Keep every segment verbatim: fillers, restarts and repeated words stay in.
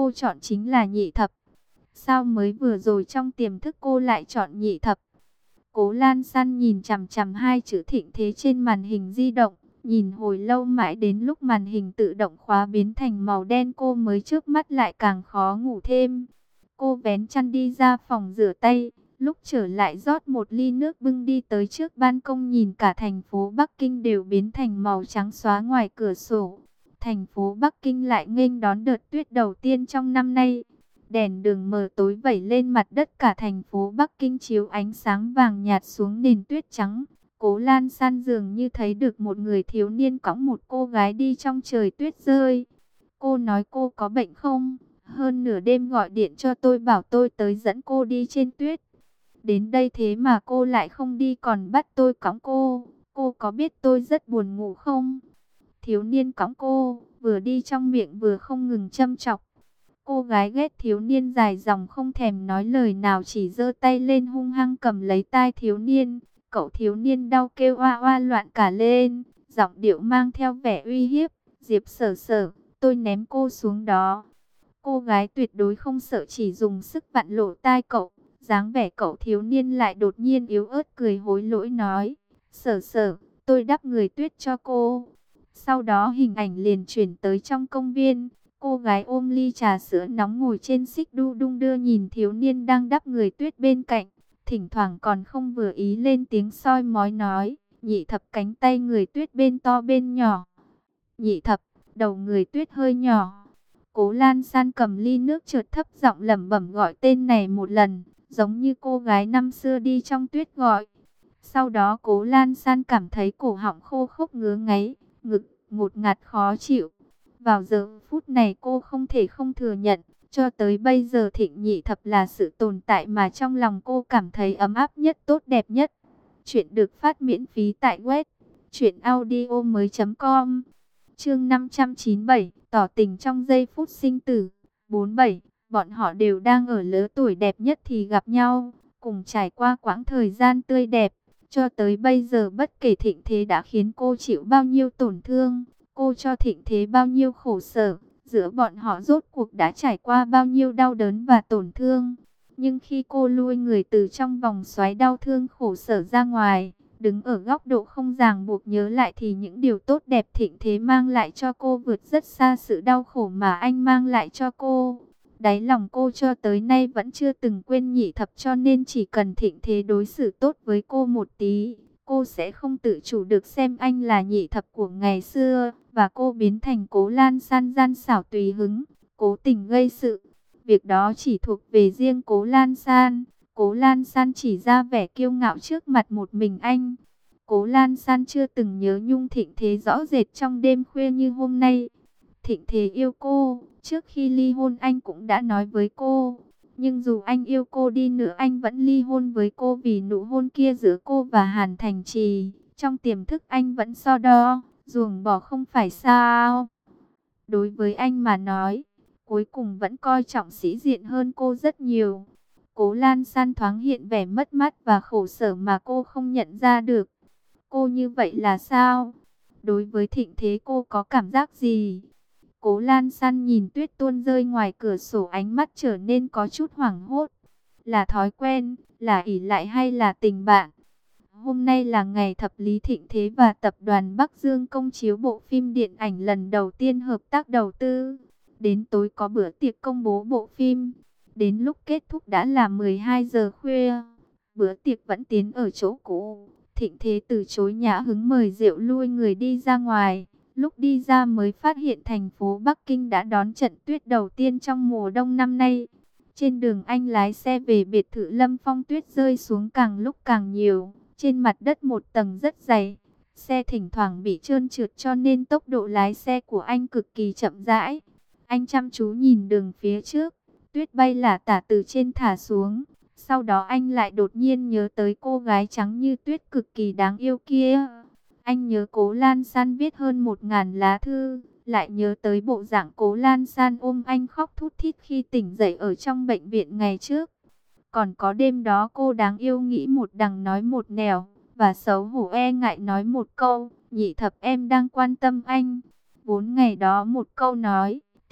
cô chọn chính là Nhị Thập. Sao mới vừa rồi trong tiềm thức cô lại chọn Nhị Thập? Cố Lan San nhìn chằm chằm hai chữ Thịnh Thế trên màn hình di động, nhìn hồi lâu mãi đến lúc màn hình tự động khóa biến thành màu đen cô mới chớp mắt lại càng khó ngủ thêm. Cô vén chăn đi ra phòng rửa tay, lúc trở lại rót một ly nước bưng đi tới trước ban công nhìn cả thành phố Bắc Kinh đều biến thành màu trắng xóa ngoài cửa sổ. Thành phố Bắc Kinh lại nghênh đón đợt tuyết đầu tiên trong năm nay. Đèn đường mờ tối vẩy lên mặt đất cả thành phố Bắc Kinh chiếu ánh sáng vàng nhạt xuống nền tuyết trắng. Cố Lan San dường như thấy được một người thiếu niên cõng một cô gái đi trong trời tuyết rơi. Cô nói cô có bệnh không? Hơn nửa đêm gọi điện cho tôi bảo tôi tới dẫn cô đi trên tuyết. Đến đây thế mà cô lại không đi còn bắt tôi cõng cô. Cô có biết tôi rất buồn ngủ không? Thiếu niên cõng cô, vừa đi trong miệng vừa không ngừng châm chọc. Cô gái ghét thiếu niên dài dòng không thèm nói lời nào chỉ giơ tay lên hung hăng cầm lấy tai thiếu niên. Cậu thiếu niên đau kêu oa oa loạn cả lên, giọng điệu mang theo vẻ uy hiếp. Diệp Sở Sở, tôi ném cô xuống đó. Cô gái tuyệt đối không sợ chỉ dùng sức vặn lỗ tai cậu. Dáng vẻ cậu thiếu niên lại đột nhiên yếu ớt cười hối lỗi nói. Sở Sở, tôi đắp người tuyết cho cô. Sau đó hình ảnh liền chuyển tới trong công viên. Cô gái ôm ly trà sữa nóng ngồi trên xích đu đung đưa nhìn thiếu niên đang đắp người tuyết bên cạnh. Thỉnh thoảng còn không vừa ý lên tiếng soi mói nói. Nhị Thập cánh tay người tuyết bên to bên nhỏ. Nhị Thập, đầu người tuyết hơi nhỏ. Cố Lan San cầm ly nước chợt thấp giọng lẩm bẩm gọi tên này một lần, giống như cô gái năm xưa đi trong tuyết gọi. Sau đó Cố Lan San cảm thấy cổ họng khô khốc ngứa ngáy, ngực ngột ngạt khó chịu. Vào giờ phút này cô không thể không thừa nhận, cho tới bây giờ Thịnh Nhị Thập là sự tồn tại mà trong lòng cô cảm thấy ấm áp nhất, tốt đẹp nhất. Chuyện được phát miễn phí tại web truyện audio mới chấm com. Chương năm trăm chín mươi bảy, tỏ tình trong giây phút sinh tử. bốn mươi bảy, bọn họ đều đang ở lứa tuổi đẹp nhất thì gặp nhau, cùng trải qua quãng thời gian tươi đẹp. Cho tới bây giờ bất kể Thịnh Thế đã khiến cô chịu bao nhiêu tổn thương, cô cho Thịnh Thế bao nhiêu khổ sở, giữa bọn họ rốt cuộc đã trải qua bao nhiêu đau đớn và tổn thương. Nhưng khi cô lui người từ trong vòng xoáy đau thương khổ sở ra ngoài, đứng ở góc độ không ràng buộc nhớ lại thì những điều tốt đẹp Thịnh Thế mang lại cho cô vượt rất xa sự đau khổ mà anh mang lại cho cô. Đáy lòng cô cho tới nay vẫn chưa từng quên Nhị Thập, cho nên chỉ cần Thịnh Thế đối xử tốt với cô một tí, cô sẽ không tự chủ được xem anh là Nhị Thập của ngày xưa, và cô biến thành Cố Lan San gian xảo tùy hứng, cố tình gây sự. Việc đó chỉ thuộc về riêng Cố Lan San. Cố Lan San chỉ ra vẻ kiêu ngạo trước mặt một mình anh. Cố Lan San chưa từng nhớ nhung Thịnh Thế rõ rệt trong đêm khuya như hôm nay. Thịnh Thế yêu cô, trước khi ly hôn anh cũng đã nói với cô. Nhưng dù anh yêu cô đi nữa anh vẫn ly hôn với cô vì nụ hôn kia giữa cô và Hàn Thành Trì. Trong tiềm thức anh vẫn so đo, ruồng bỏ không phải sao. Đối với anh mà nói, cuối cùng vẫn coi trọng sĩ diện hơn cô rất nhiều. Cố Lan San thoáng hiện vẻ mất mát và khổ sở mà cô không nhận ra được. Cô như vậy là sao? Đối với Thịnh Thế cô có cảm giác gì? Cố Lan San nhìn tuyết tuôn rơi ngoài cửa sổ, ánh mắt trở nên có chút hoảng hốt. Là thói quen, là ỷ lại hay là tình bạn? Hôm nay là ngày thập lý Thịnh Thế và tập đoàn Bắc Dương công chiếu bộ phim điện ảnh lần đầu tiên hợp tác đầu tư. Đến tối có bữa tiệc công bố bộ phim. Đến lúc kết thúc đã là mười hai giờ khuya. Bữa tiệc vẫn tiến ở chỗ cũ. Thịnh Thế từ chối nhã hứng mời rượu lui người đi ra ngoài. Lúc đi ra mới phát hiện thành phố Bắc Kinh đã đón trận tuyết đầu tiên trong mùa đông năm nay. Trên đường anh lái xe về biệt thự Lâm Phong, tuyết rơi xuống càng lúc càng nhiều. Trên mặt đất một tầng rất dày. Xe thỉnh thoảng bị trơn trượt cho nên tốc độ lái xe của anh cực kỳ chậm rãi. Anh chăm chú nhìn đường phía trước. Tuyết bay lả tả từ trên thả xuống. Sau đó anh lại đột nhiên nhớ tới cô gái trắng như tuyết cực kỳ đáng yêu kia. Anh nhớ Cố Lan San viết hơn một ngàn lá thư. Lại nhớ tới bộ dạng Cố Lan San ôm anh khóc thút thít khi tỉnh dậy ở trong bệnh viện ngày trước. Còn có đêm đó cô đáng yêu nghĩ một đằng nói một nẻo, và xấu hổ e ngại nói một câu, Nhị Thập em đang quan tâm anh. Vốn ngày đó một câu nói,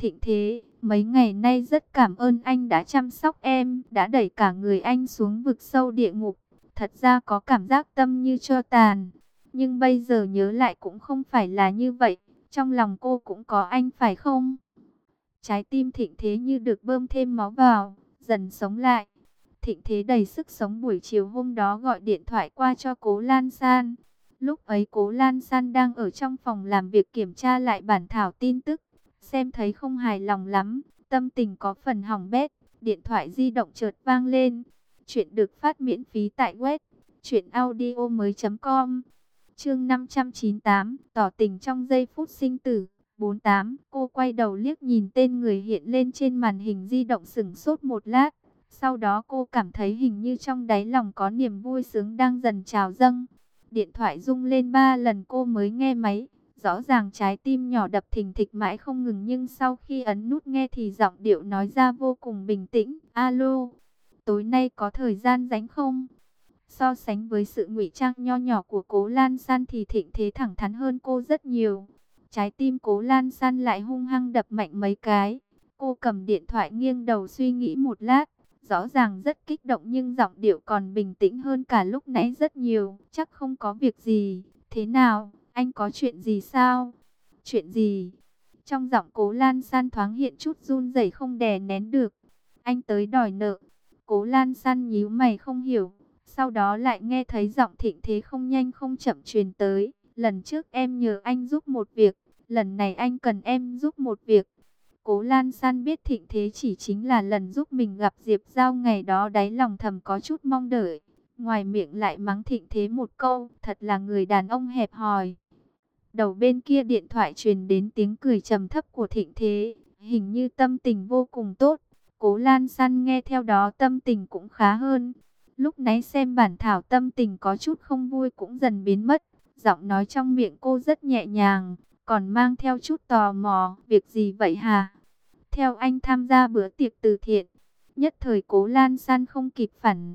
Thịnh Thế, mấy ngày nay rất cảm ơn anh đã chăm sóc em, đã đẩy cả người anh xuống vực sâu địa ngục. Thật ra có cảm giác tâm như tro tàn, nhưng bây giờ nhớ lại cũng không phải là như vậy. Trong lòng cô cũng có anh phải không? Trái tim Thịnh Thế như được bơm thêm máu vào, dần sống lại. Thịnh Thế đầy sức sống buổi chiều hôm đó gọi điện thoại qua cho Cố Lan San. Lúc ấy Cố Lan San đang ở trong phòng làm việc kiểm tra lại bản thảo tin tức. Xem thấy không hài lòng lắm, tâm tình có phần hỏng bét. Điện thoại di động chợt vang lên. Chuyện được phát miễn phí tại web truyện audio mới chấm com. Chương năm trăm chín mươi tám, tỏ tình trong giây phút sinh tử. bốn tám, cô quay đầu liếc nhìn tên người hiện lên trên màn hình di động sững sốt một lát. Sau đó cô cảm thấy hình như trong đáy lòng có niềm vui sướng đang dần trào dâng. Điện thoại rung lên ba lần cô mới nghe máy. Rõ ràng trái tim nhỏ đập thình thịch mãi không ngừng, nhưng sau khi ấn nút nghe thì giọng điệu nói ra vô cùng bình tĩnh. Alo, tối nay có thời gian rảnh không? So sánh với sự ngụy trang nho nhỏ của Cố Lan San thì Thịnh Thế thẳng thắn hơn cô rất nhiều. Trái tim Cố Lan San lại hung hăng đập mạnh mấy cái. Cô cầm điện thoại nghiêng đầu suy nghĩ một lát. Rõ ràng rất kích động nhưng giọng điệu còn bình tĩnh hơn cả lúc nãy rất nhiều. Chắc không có việc gì. Thế nào, anh có chuyện gì sao? Chuyện gì? Trong giọng Cố Lan San thoáng hiện chút run rẩy không đè nén được. Anh tới đòi nợ. Cố Lan San nhíu mày không hiểu. Sau đó lại nghe thấy giọng Thịnh Thế không nhanh không chậm truyền tới. Lần trước em nhờ anh giúp một việc, lần này anh cần em giúp một việc. Cố Lan San biết Thịnh Thế chỉ chính là lần giúp mình gặp Diệp Giao ngày đó, đáy lòng thầm có chút mong đợi. Ngoài miệng lại mắng Thịnh Thế một câu, thật là người đàn ông hẹp hòi. Đầu bên kia điện thoại truyền đến tiếng cười trầm thấp của Thịnh Thế, hình như tâm tình vô cùng tốt. Cố Lan San nghe theo đó tâm tình cũng khá hơn. Lúc nãy xem bản thảo tâm tình có chút không vui cũng dần biến mất. Giọng nói trong miệng cô rất nhẹ nhàng, còn mang theo chút tò mò. Việc gì vậy hả? Theo anh tham gia bữa tiệc từ thiện. Nhất thời Cố Lan San không kịp phản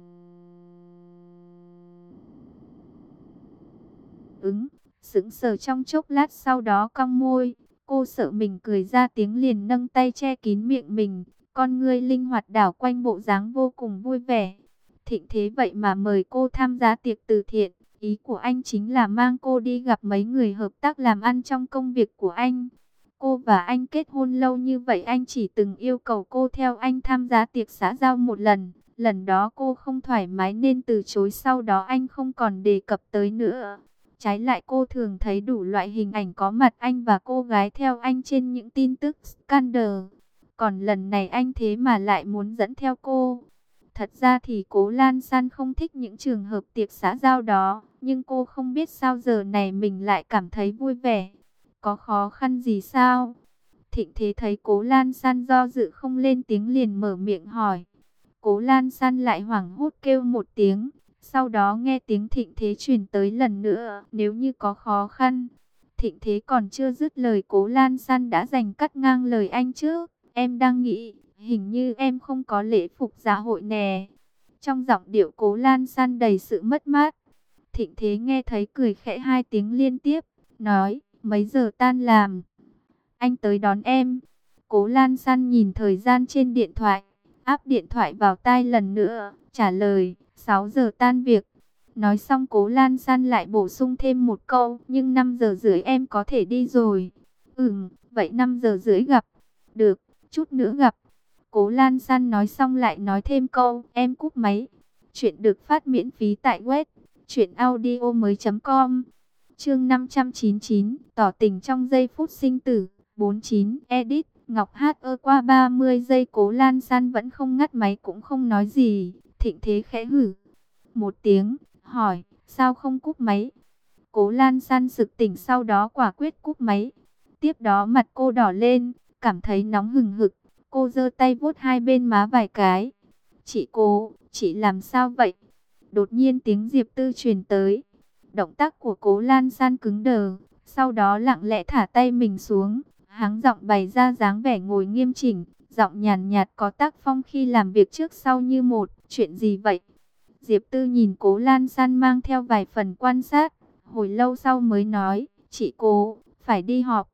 ứng, sững sờ trong chốc lát, sau đó cong môi. Cô sợ mình cười ra tiếng liền nâng tay che kín miệng mình. Con ngươi linh hoạt đảo quanh bộ dáng vô cùng vui vẻ. Thịnh Thế vậy mà mời cô tham gia tiệc từ thiện. Ý của anh chính là mang cô đi gặp mấy người hợp tác làm ăn trong công việc của anh. Cô và anh kết hôn lâu như vậy, anh chỉ từng yêu cầu cô theo anh tham gia tiệc xã giao một lần. Lần đó cô không thoải mái nên từ chối, sau đó anh không còn đề cập tới nữa. Trái lại cô thường thấy đủ loại hình ảnh có mặt anh và cô gái theo anh trên những tin tức scandal. Còn lần này anh thế mà lại muốn dẫn theo cô. Thật ra thì Cố Lan San không thích những trường hợp tiệc xã giao đó, nhưng cô không biết sao giờ này mình lại cảm thấy vui vẻ. Có khó khăn gì sao? Thịnh Thế thấy Cố Lan San do dự không lên tiếng liền mở miệng hỏi. Cố Lan San lại hoảng hốt kêu một tiếng, sau đó nghe tiếng Thịnh Thế truyền tới lần nữa. Nếu như có khó khăn. Thịnh Thế còn chưa dứt lời, Cố Lan San đã giành cắt ngang lời anh trước. Em đang nghĩ, hình như em không có lễ phục dạ hội nè. Trong giọng điệu Cố Lan San đầy sự mất mát. Thịnh Thế nghe thấy cười khẽ hai tiếng liên tiếp, nói, mấy giờ tan làm? Anh tới đón em. Cố Lan San nhìn thời gian trên điện thoại, áp điện thoại vào tai lần nữa, trả lời, sáu giờ tan việc. Nói xong Cố Lan San lại bổ sung thêm một câu, nhưng năm giờ rưỡi em có thể đi rồi. Ừm, vậy năm giờ rưỡi gặp. Được, chút nữa gặp. Cố Lan San nói xong lại nói thêm câu, em cúp máy. Chuyện được phát miễn phí tại web truyện audio mới chấm com. Chương năm trăm chín mươi chín, tỏ tình trong giây phút sinh tử. bốn chín, edit, Ngọc Hát ơ qua ba mươi giây Cố Lan San vẫn không ngắt máy cũng không nói gì. Thịnh Thế khẽ hử một tiếng, hỏi, sao không cúp máy? Cố Lan San sực tỉnh sau đó quả quyết cúp máy. Tiếp đó mặt cô đỏ lên, cảm thấy nóng hừng hực. Cô giơ tay vuốt hai bên má vài cái. Chị Cố, chị làm sao vậy? Đột nhiên tiếng Diệp Tư truyền tới. Động tác của Cố Lan San cứng đờ, sau đó lặng lẽ thả tay mình xuống, hắng giọng bày ra dáng vẻ ngồi nghiêm chỉnh, giọng nhàn nhạt có tác phong khi làm việc trước sau như một. Chuyện gì vậy? Diệp Tư nhìn Cố Lan San mang theo vài phần quan sát, hồi lâu sau mới nói, chị Cố, phải đi họp.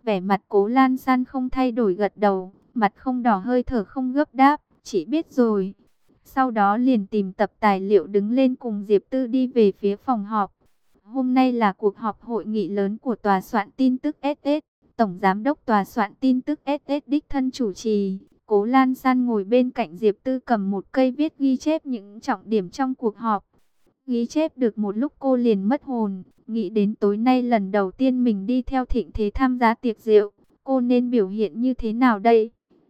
Vẻ mặt Cố Lan San không thay đổi gật đầu, mặt không đỏ hơi thở không gấp đáp, chỉ biết rồi. Sau đó liền tìm tập tài liệu đứng lên cùng Diệp Tư đi về phía phòng họp. Hôm nay là cuộc họp hội nghị lớn của tòa soạn tin tức ét ét. Tổng giám đốc tòa soạn tin tức ét ét đích thân chủ trì. Cố Lan San ngồi bên cạnh Diệp Tư cầm một cây viết ghi chép những trọng điểm trong cuộc họp. Ghi chép được một lúc cô liền mất hồn, nghĩ đến tối nay lần đầu tiên mình đi theo Thịnh Thế tham gia tiệc rượu, cô nên biểu hiện như thế nào đây?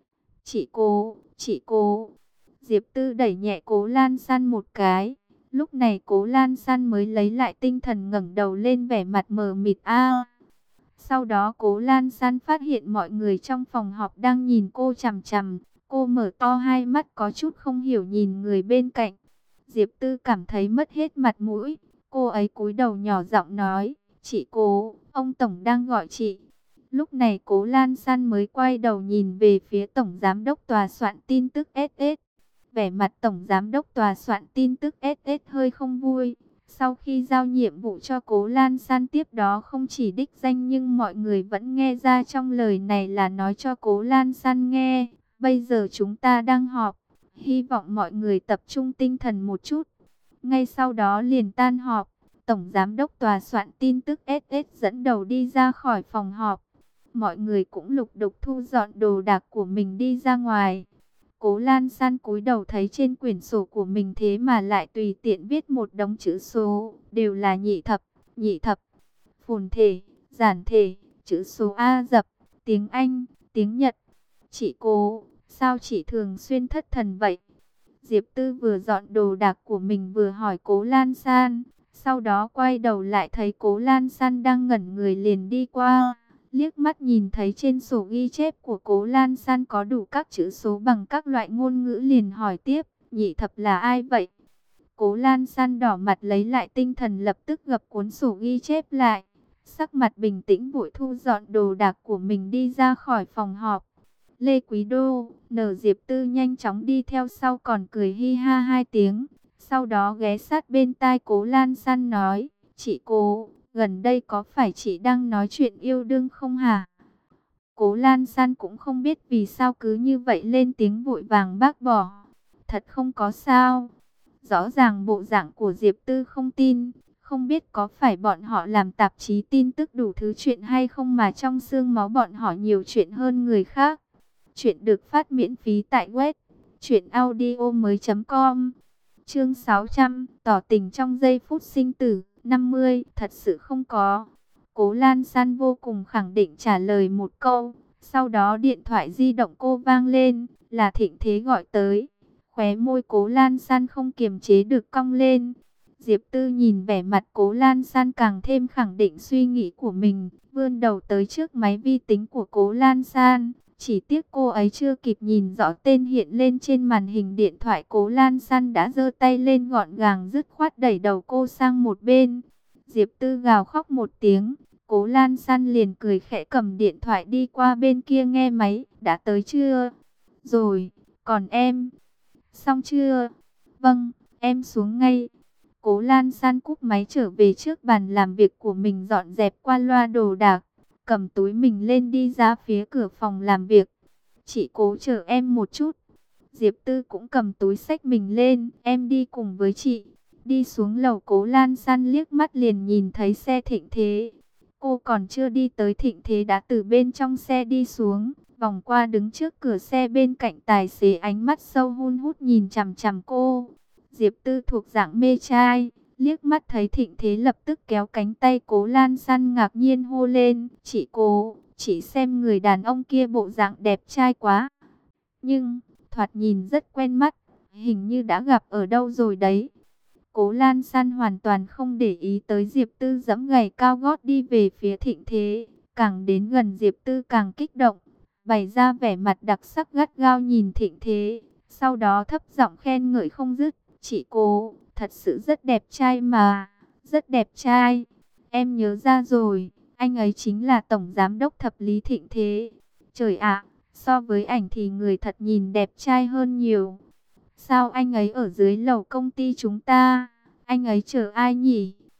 Chị Cố, chị Cố. Diệp Tư đẩy nhẹ Cố Lan San một cái. Lúc này Cố Lan San mới lấy lại tinh thần ngẩng đầu lên vẻ mặt mờ mịt a. Sau đó Cố Lan San phát hiện mọi người trong phòng họp đang nhìn cô chằm chằm. Cô mở to hai mắt có chút không hiểu nhìn người bên cạnh. Diệp Tư cảm thấy mất hết mặt mũi. Cô ấy cúi đầu nhỏ giọng nói, chị Cố, ông Tổng đang gọi chị. Lúc này Cố Lan San mới quay đầu nhìn về phía Tổng Giám đốc Tòa soạn tin tức ét ét. Vẻ mặt Tổng Giám đốc Tòa soạn tin tức ét ét hơi không vui. Sau khi giao nhiệm vụ cho Cố Lan San tiếp đó không chỉ đích danh nhưng mọi người vẫn nghe ra trong lời này là nói cho Cố Lan San nghe. Bây giờ chúng ta đang họp, hy vọng mọi người tập trung tinh thần một chút. Ngay sau đó liền tan họp, Tổng Giám đốc Tòa soạn tin tức ét ét dẫn đầu đi ra khỏi phòng họp. Mọi người cũng lục đục thu dọn đồ đạc của mình đi ra ngoài. Cố Lan San cúi đầu thấy trên quyển sổ của mình thế mà lại tùy tiện viết một đống chữ số, đều là nhị thập, nhị thập, phồn thể, giản thể, chữ số A dập, tiếng Anh, tiếng Nhật. Chị Cố, sao chị thường xuyên thất thần vậy? Diệp Tư vừa dọn đồ đạc của mình vừa hỏi Cố Lan San, sau đó quay đầu lại thấy Cố Lan San đang ngẩn người liền đi qua. Liếc mắt nhìn thấy trên sổ ghi chép của Cố Lan San có đủ các chữ số bằng các loại ngôn ngữ liền hỏi tiếp, nhị thập là ai vậy? Cố Lan San đỏ mặt lấy lại tinh thần lập tức gập cuốn sổ ghi chép lại. Sắc mặt bình tĩnh vội thu dọn đồ đạc của mình đi ra khỏi phòng họp. Lê Quý Đô, Nở Diệp Tư nhanh chóng đi theo sau còn cười hi ha hai tiếng. Sau đó ghé sát bên tai Cố Lan San nói, chị Cố, gần đây có phải chị đang nói chuyện yêu đương không hả? Cố Lan San cũng không biết vì sao cứ như vậy lên tiếng vội vàng bác bỏ. Thật không có sao. Rõ ràng bộ dạng của Diệp Tư không tin. Không biết có phải bọn họ làm tạp chí tin tức đủ thứ chuyện hay không mà trong xương máu bọn họ nhiều chuyện hơn người khác. Chuyện được phát miễn phí tại web truyện audio mới chấm com. Chương sáu trăm, tỏ tình trong giây phút sinh tử. Năm mươi, thật sự không có. Cố Lan San vô cùng khẳng định trả lời một câu. Sau đó điện thoại di động cô vang lên, là Thịnh Thế gọi tới. Khóe môi Cố Lan San không kiềm chế được cong lên. Diệp Tư nhìn vẻ mặt Cố Lan San càng thêm khẳng định suy nghĩ của mình, vươn đầu tới trước máy vi tính của Cố Lan San. Chỉ tiếc cô ấy chưa kịp nhìn rõ tên hiện lên trên màn hình điện thoại, Cố Lan San đã giơ tay lên gọn gàng dứt khoát đẩy đầu cô sang một bên. Diệp Tư gào khóc một tiếng, Cố Lan San liền cười khẽ cầm điện thoại đi qua bên kia nghe máy, đã tới chưa? Rồi, còn em? Xong chưa? Vâng, em xuống ngay. Cố Lan San cúp máy trở về trước bàn làm việc của mình dọn dẹp qua loa đồ đạc. Cầm túi mình lên đi ra phía cửa phòng làm việc. Chị Cố chờ em một chút. Diệp Tư cũng cầm túi xách mình lên. Em đi cùng với chị. Đi xuống lầu Cố Lan San liếc mắt liền nhìn thấy xe Thịnh Thế. Cô còn chưa đi tới Thịnh Thế đã từ bên trong xe đi xuống. Vòng qua đứng trước cửa xe bên cạnh tài xế ánh mắt sâu hun hút nhìn chằm chằm cô. Diệp Tư thuộc dạng mê trai. Liếc mắt thấy Thịnh Thế lập tức kéo cánh tay Cố Lan San ngạc nhiên hô lên. Chị Cố, chị xem người đàn ông kia bộ dạng đẹp trai quá. Nhưng, thoạt nhìn rất quen mắt. Hình như đã gặp ở đâu rồi đấy. Cố Lan San hoàn toàn không để ý tới Diệp Tư giẫm giày cao gót đi về phía Thịnh Thế. Càng đến gần Diệp Tư càng kích động. Bày ra vẻ mặt đặc sắc gắt gao nhìn Thịnh Thế. Sau đó thấp giọng khen ngợi không dứt. Chị Cố, thật sự rất đẹp trai mà, rất đẹp trai. Em nhớ ra rồi, anh ấy chính là Tổng Giám đốc Thập Lý Thịnh Thế. Trời ạ, so với ảnh thì người thật nhìn đẹp trai hơn nhiều. Sao anh ấy ở dưới lầu công ty chúng ta? Anh ấy chờ ai nhỉ?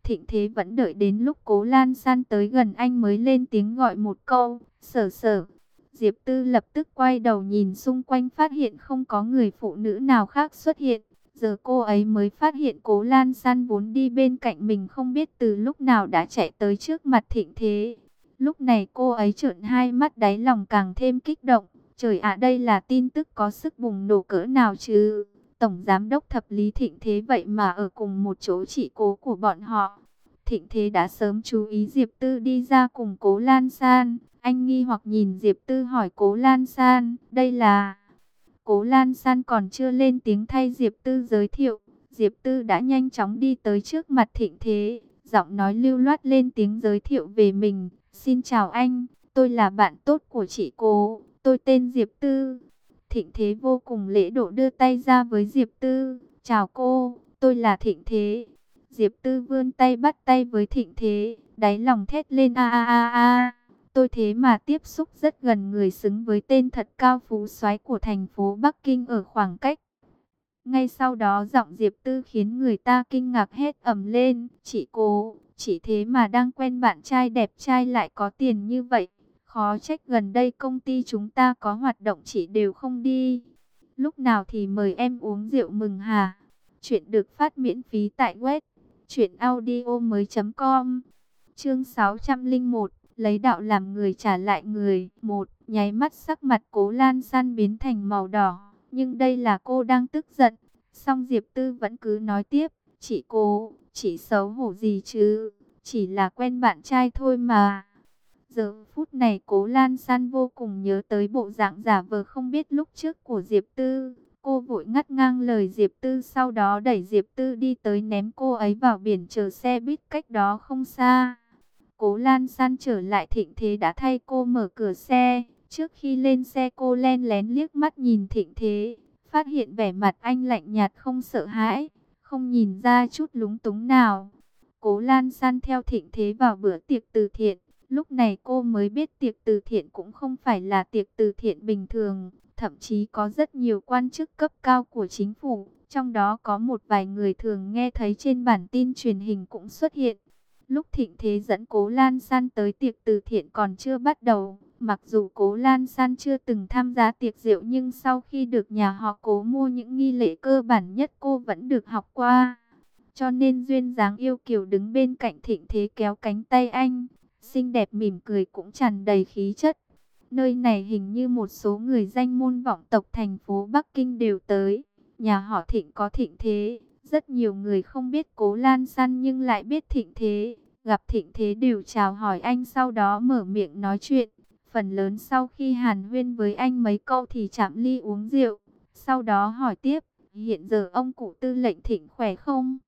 Thịnh Thế vẫn đợi đến lúc Cố Lan San tới gần anh mới lên tiếng gọi một câu, Sở Sở. Diệp Tư lập tức quay đầu nhìn xung quanh, phát hiện không có người phụ nữ nào khác xuất hiện. Giờ cô ấy mới phát hiện Cố Lan San vốn đi bên cạnh mình không biết từ lúc nào đã chạy tới trước mặt Thịnh Thế. Lúc này cô ấy trợn hai mắt, đáy lòng càng thêm kích động. Trời ạ, đây là tin tức có sức bùng nổ cỡ nào chứ? Tổng Giám đốc Thập Lý Thịnh Thế vậy mà ở cùng một chỗ chị Cố của bọn họ. Thịnh Thế đã sớm chú ý Diệp Tư đi ra cùng Cố Lan San. Anh nghi hoặc nhìn Diệp Tư hỏi Cố Lan San, đây là... Cố Lan San còn chưa lên tiếng thay Diệp Tư giới thiệu. Diệp Tư đã nhanh chóng đi tới trước mặt Thịnh Thế. Giọng nói lưu loát lên tiếng giới thiệu về mình. Xin chào anh, tôi là bạn tốt của chị Cố. Tôi tên Diệp Tư. Thịnh Thế vô cùng lễ độ đưa tay ra với Diệp Tư. Chào cô, tôi là Thịnh Thế. Diệp Tư vươn tay bắt tay với Thịnh Thế. Đáy lòng thét lên a a a a. Tôi thế mà tiếp xúc rất gần người, xứng với tên thật cao phú soái của thành phố Bắc Kinh ở khoảng cách. Ngay sau đó giọng Diệp Tư khiến người ta kinh ngạc hét ầm lên. Chị Cố, chị thế mà đang quen bạn trai đẹp trai lại có tiền như vậy. Khó trách gần đây công ty chúng ta có hoạt động chị đều không đi. Lúc nào thì mời em uống rượu mừng hả? Chuyện được phát miễn phí tại web truyện audio mới chấm com. Chương sáu trăm lẻ một, lấy đạo làm người trả lại người. Một, nháy mắt sắc mặt Cố Lan San biến thành màu đỏ, nhưng đây là cô đang tức giận. Song Diệp Tư vẫn cứ nói tiếp, chị Cố, chị xấu hổ gì chứ, chỉ là quen bạn trai thôi mà. Giờ phút này Cố Lan San vô cùng nhớ tới bộ dạng giả vờ không biết lúc trước của Diệp Tư. Cô vội ngắt ngang lời Diệp Tư, sau đó đẩy Diệp Tư đi tới ném cô ấy vào biển chờ xe buýt cách đó không xa. Cố Lan San trở lại Thịnh Thế đã thay cô mở cửa xe. Trước khi lên xe cô len lén liếc mắt nhìn Thịnh Thế, phát hiện vẻ mặt anh lạnh nhạt không sợ hãi, không nhìn ra chút lúng túng nào. Cố Lan San theo Thịnh Thế vào bữa tiệc từ thiện. Lúc này cô mới biết tiệc từ thiện cũng không phải là tiệc từ thiện bình thường. Thậm chí có rất nhiều quan chức cấp cao của chính phủ. Trong đó có một vài người thường nghe thấy trên bản tin truyền hình cũng xuất hiện. Lúc Thịnh Thế dẫn Cố Lan San tới tiệc từ thiện còn chưa bắt đầu. Mặc dù Cố Lan San chưa từng tham gia tiệc rượu, nhưng sau khi được nhà họ Cố mua những nghi lễ cơ bản nhất cô vẫn được học qua. Cho nên duyên dáng yêu kiều đứng bên cạnh Thịnh Thế kéo cánh tay anh. Xinh đẹp mỉm cười cũng tràn đầy khí chất. Nơi này hình như một số người danh môn vọng tộc thành phố Bắc Kinh đều tới. Nhà họ Thịnh có Thịnh Thế. Rất nhiều người không biết Cố Lan San nhưng lại biết Thịnh Thế. Gặp Thịnh Thế đều chào hỏi anh, sau đó mở miệng nói chuyện. Phần lớn sau khi hàn huyên với anh mấy câu thì chạm ly uống rượu. Sau đó hỏi tiếp, hiện giờ ông cụ tư lệnh Thịnh khỏe không?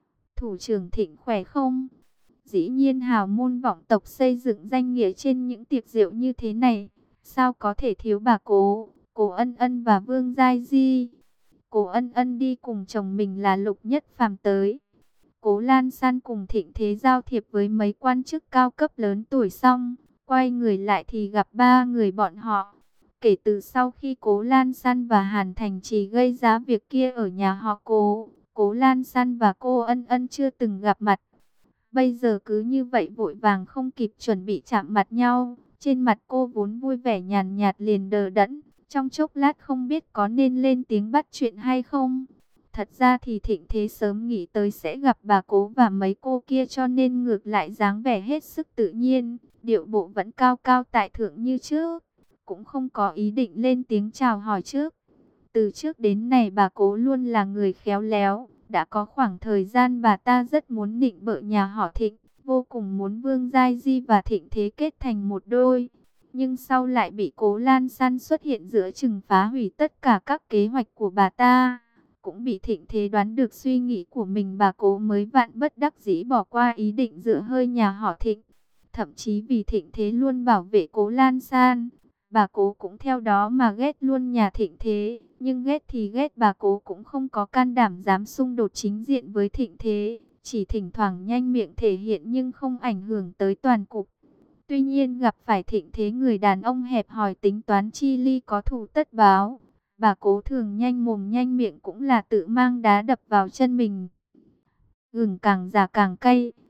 Thủ trưởng Thịnh khỏe không? Dĩ nhiên hào môn vọng tộc xây dựng danh nghĩa trên những tiệc rượu như thế này. Sao có thể thiếu bà Cố, Cố Ân Ân và Vương Giai Di. Cố Ân Ân đi cùng chồng mình là Lục Nhất Phàm tới. Cố Lan San cùng Thịnh Thế giao thiệp với mấy quan chức cao cấp lớn tuổi xong, quay người lại thì gặp ba người bọn họ. Kể từ sau khi Cố Lan San và Hàn Thành Trì gây ra việc kia ở nhà họ Cố, Cố Lan San và cô Ân Ân chưa từng gặp mặt. Bây giờ cứ như vậy vội vàng không kịp chuẩn bị chạm mặt nhau. Trên mặt cô vốn vui vẻ nhàn nhạt liền đờ đẫn. Trong chốc lát không biết có nên lên tiếng bắt chuyện hay không. Thật ra thì Thịnh Thế sớm nghĩ tới sẽ gặp bà Cố và mấy cô kia, cho nên ngược lại dáng vẻ hết sức tự nhiên. Điệu bộ vẫn cao cao tại thượng như trước. Cũng không có ý định lên tiếng chào hỏi trước. Từ trước đến nay bà Cố luôn là người khéo léo. Đã có khoảng thời gian bà ta rất muốn nịnh bợ nhà họ Thịnh, vô cùng muốn Vương Giai Di và Thịnh Thế kết thành một đôi. Nhưng sau lại bị Cố Lan San xuất hiện giữa chừng phá hủy tất cả các kế hoạch của bà ta. Cũng bị Thịnh Thế đoán được suy nghĩ của mình, bà Cố mới vạn bất đắc dĩ bỏ qua ý định dựa hơi nhà họ Thịnh. Thậm chí vì Thịnh Thế luôn bảo vệ Cố Lan San, bà Cố cũng theo đó mà ghét luôn nhà Thịnh Thế. Nhưng ghét thì ghét, bà Cố cũng không có can đảm dám xung đột chính diện với Thịnh Thế. Chỉ thỉnh thoảng nhanh miệng thể hiện nhưng không ảnh hưởng tới toàn cục. Tuy nhiên gặp phải Thịnh Thế, người đàn ông hẹp hòi tính toán chi ly có thù tất báo, bà Cố thường nhanh mồm nhanh miệng cũng là tự mang đá đập vào chân mình. Gừng càng già càng cay,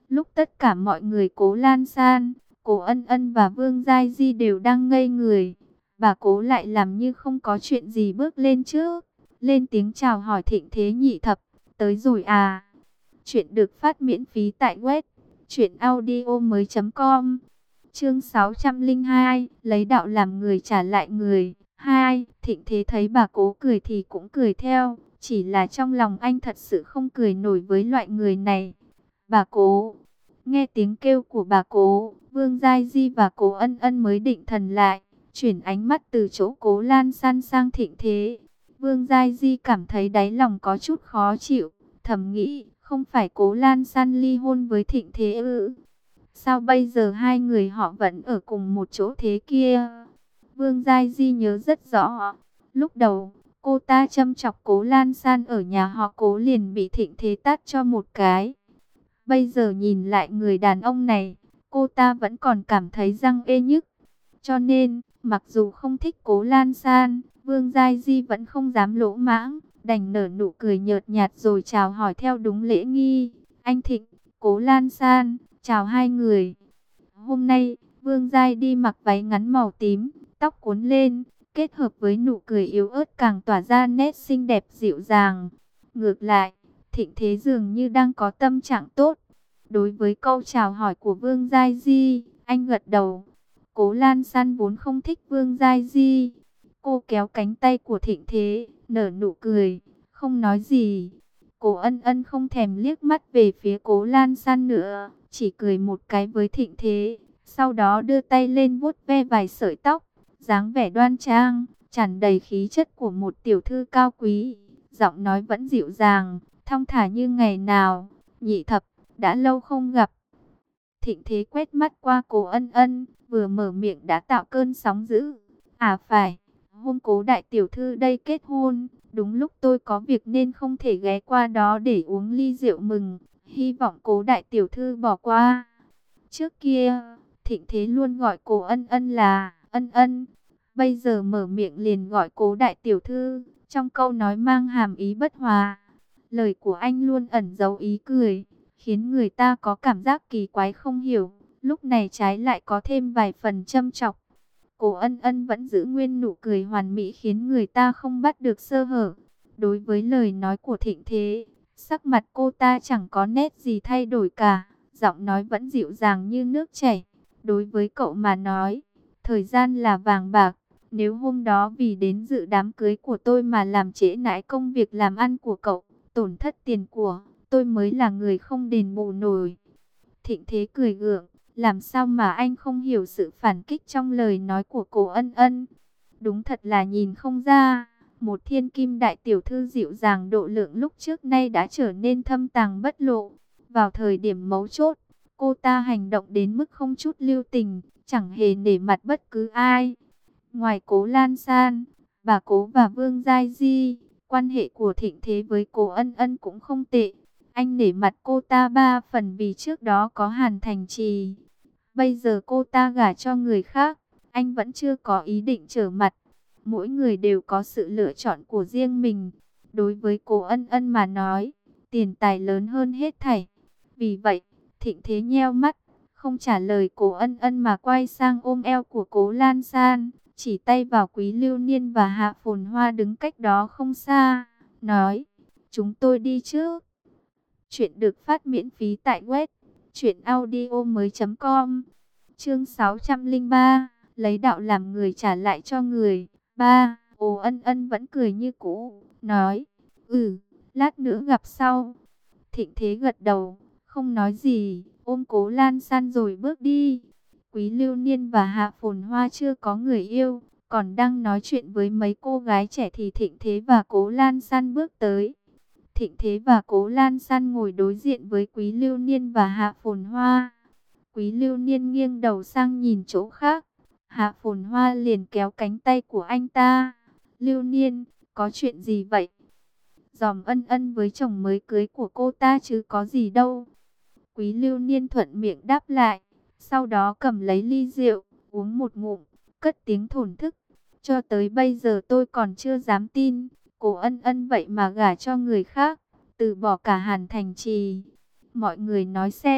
Lúc tất cả mọi người Cố Lan San, Cố Ân Ân và Vương Giai Di đều đang ngây người, bà Cố lại làm như không có chuyện gì bước lên trước, lên tiếng chào hỏi Thịnh Thế Nhị Thập. Tới rồi à? Chuyện được phát miễn phí tại web truyện audio mới chấm com. Chương sáu trăm lẻ hai, lấy đạo làm người trả lại người. Hai, Thịnh Thế thấy bà Cố cười thì cũng cười theo, chỉ là trong lòng anh thật sự không cười nổi với loại người này. Bà Cố. Nghe tiếng kêu của bà Cố, Vương Giai Di và Cố Ân Ân mới định thần lại, chuyển ánh mắt từ chỗ Cố Lan San sang Thịnh Thế. Vương Giai Di cảm thấy đáy lòng có chút khó chịu, thầm nghĩ, không phải Cố Lan San ly hôn với Thịnh Thế ư? Sao bây giờ hai người họ vẫn ở cùng một chỗ thế kia? Vương Giai Di nhớ rất rõ, lúc đầu cô ta châm chọc Cố Lan San ở nhà họ Cố liền bị Thịnh Thế tát cho một cái. Bây giờ nhìn lại người đàn ông này, cô ta vẫn còn cảm thấy răng ê nhức. Cho nên, mặc dù không thích Cố Lan San, Vương Giai Di vẫn không dám lỗ mãng, đành nở nụ cười nhợt nhạt rồi chào hỏi theo đúng lễ nghi. Anh Thịnh, Cố Lan San, chào hai người. Hôm nay, Vương Giai đi mặc váy ngắn màu tím, tóc cuốn lên, kết hợp với nụ cười yếu ớt càng tỏa ra nét xinh đẹp dịu dàng. Ngược lại, Thịnh Thế dường như đang có tâm trạng tốt. Đối với câu chào hỏi của Vương Giai Di, anh gật đầu. Cố Lan San vốn không thích Vương Giai Di. Cô kéo cánh tay của Thịnh Thế, nở nụ cười, không nói gì. Cố Ân Ân không thèm liếc mắt về phía Cố Lan San nữa, chỉ cười một cái với Thịnh Thế. Sau đó đưa tay lên vuốt ve vài sợi tóc, dáng vẻ đoan trang, tràn đầy khí chất của một tiểu thư cao quý. Giọng nói vẫn dịu dàng, thong thả như ngày nào. Nhị Thập, đã lâu không gặp. Thịnh Thế quét mắt qua Cố Ân Ân, vừa mở miệng đã tạo cơn sóng dữ. À phải, hôm Cố đại tiểu thư đây kết hôn, đúng lúc tôi có việc nên không thể ghé qua đó để uống ly rượu mừng. Hy vọng Cố đại tiểu thư bỏ qua. Trước kia, Thịnh Thế luôn gọi Cố Ân Ân là Ân Ân. Bây giờ mở miệng liền gọi Cố đại tiểu thư, trong câu nói mang hàm ý bất hòa. Lời của anh luôn ẩn giấu ý cười, khiến người ta có cảm giác kỳ quái không hiểu, lúc này trái lại có thêm vài phần châm chọc. Cố Ân Ân vẫn giữ nguyên nụ cười hoàn mỹ khiến người ta không bắt được sơ hở. Đối với lời nói của Thịnh Thế, sắc mặt cô ta chẳng có nét gì thay đổi cả, giọng nói vẫn dịu dàng như nước chảy. Đối với cậu mà nói, thời gian là vàng bạc, nếu hôm đó vì đến dự đám cưới của tôi mà làm trễ nải công việc làm ăn của cậu, tổn thất tiền của, tôi mới là người không đền bù nổi. Thịnh Thế cười gượng, làm sao mà anh không hiểu sự phản kích trong lời nói của Cố Ân Ân. Đúng thật là nhìn không ra, một thiên kim đại tiểu thư dịu dàng độ lượng lúc trước nay đã trở nên thâm tàng bất lộ. Vào thời điểm mấu chốt, cô ta hành động đến mức không chút lưu tình, chẳng hề nể mặt bất cứ ai. Ngoài Cố Lan San, bà Cố và Vương Giai Di, quan hệ của Thịnh Thế với Cố Ân Ân cũng không tệ. Anh nể mặt cô ta ba phần vì trước đó có Hàn Thành Trì. Bây giờ cô ta gả cho người khác, anh vẫn chưa có ý định trở mặt. Mỗi người đều có sự lựa chọn của riêng mình. Đối với Cố Ân Ân mà nói, tiền tài lớn hơn hết thảy. Vì vậy, Thịnh Thế nheo mắt, không trả lời Cố Ân Ân mà quay sang ôm eo của Cố Lan San, chỉ tay vào Quý Lưu Niên và Hạ Phồn Hoa đứng cách đó không xa, nói: "Chúng tôi đi trước." Chuyện được phát miễn phí tại web truyện audio mới chấm com. Chương sáu trăm lẻ ba, lấy đạo làm người trả lại cho người. Ba, Cố Ân Ân vẫn cười như cũ, nói: "Ừ, lát nữa gặp sau." Thịnh Thế gật đầu, không nói gì, ôm Cố Lan San rồi bước đi. Quý Lưu Niên và Hạ Phồn Hoa chưa có người yêu, còn đang nói chuyện với mấy cô gái trẻ thì Thịnh Thế và Cố Lan San bước tới. Thịnh Thế và Cố Lan San ngồi đối diện với Quý Lưu Niên và Hạ Phồn Hoa. Quý Lưu Niên nghiêng đầu sang nhìn chỗ khác. Hạ Phồn Hoa liền kéo cánh tay của anh ta. "Lưu Niên, có chuyện gì vậy?" "Giòm Ân Ân với chồng mới cưới của cô ta chứ có gì đâu." Quý Lưu Niên thuận miệng đáp lại. Sau đó cầm lấy ly rượu, uống một ngụm, cất tiếng thổn thức: "Cho tới bây giờ tôi còn chưa dám tin, Cố Ân Ân vậy mà gả cho người khác, từ bỏ cả Hàn Thành Trì. Mọi người nói xem,